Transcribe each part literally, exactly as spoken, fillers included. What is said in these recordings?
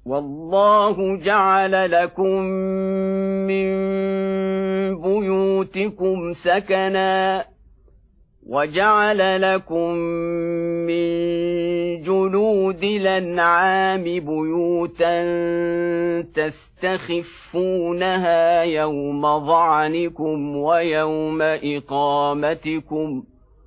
والله جعل لكم من بيوتكم سكنا وجعل لكم من جلود الأنعام بيوتا تستخفونها يوم ظعنكم ويوم إقامتكم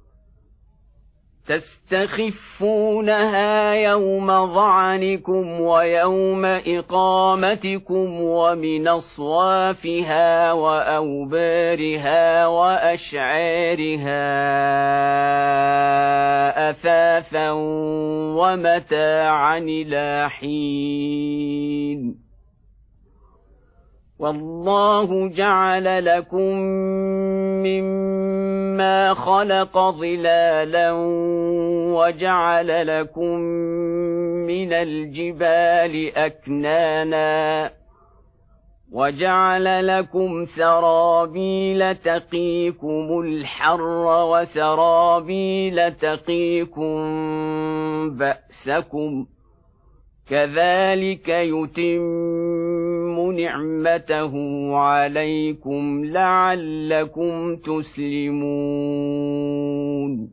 تستخفونها يوم ظعنكم ويوم إقامتكم ومن أصوافها وأوبارها وأشعارها أثاثا ومتاعا إلى حين والله جعل لكم مما خلق ظلالا وجعل لكم من الجبال أكنانا وجعل لكم سرابيل تقيكم الحر وسرابيل تقيكم بأسكم كذلك يتم نعمته عليكم لعلكم تسلمون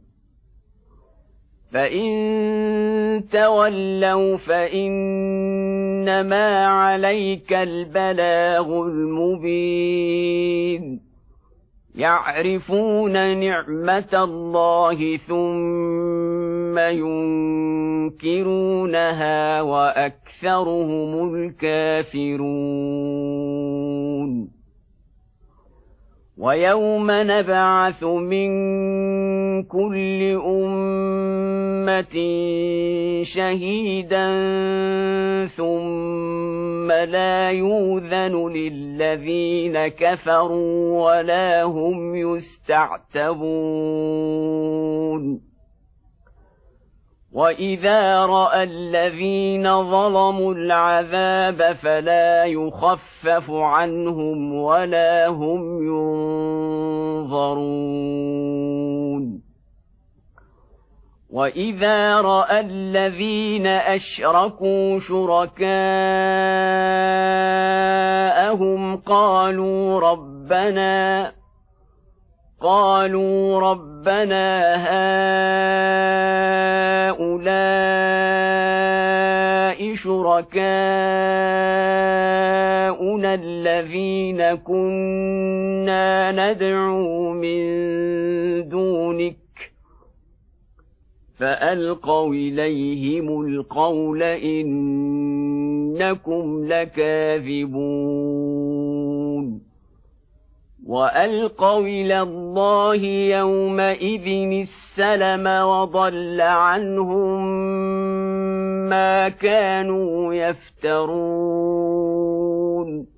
فإن تولوا فإنما عليك البلاغ المبين يعرفون نعمة الله ثم ينكرونها وأكثرهم الكافرون ويوم نبعث من كل أمة شهيدا ثم لا يؤذن للذين كفروا ولا هم يستعتبون وإذا رأى الذين ظلموا العذاب فلا يخفف عنهم ولا هم ينظرون وإذا رأى الذين أشركوا شركاءهم قالوا ربنا قالوا ربنا هؤلاء شركاؤنا الذين كنا ندعو من دونك فألقوا إليهم القول إنكم لكاذبون وألقوا إلى الله يومئذ السلم وضل عنهم ما كانوا يفترون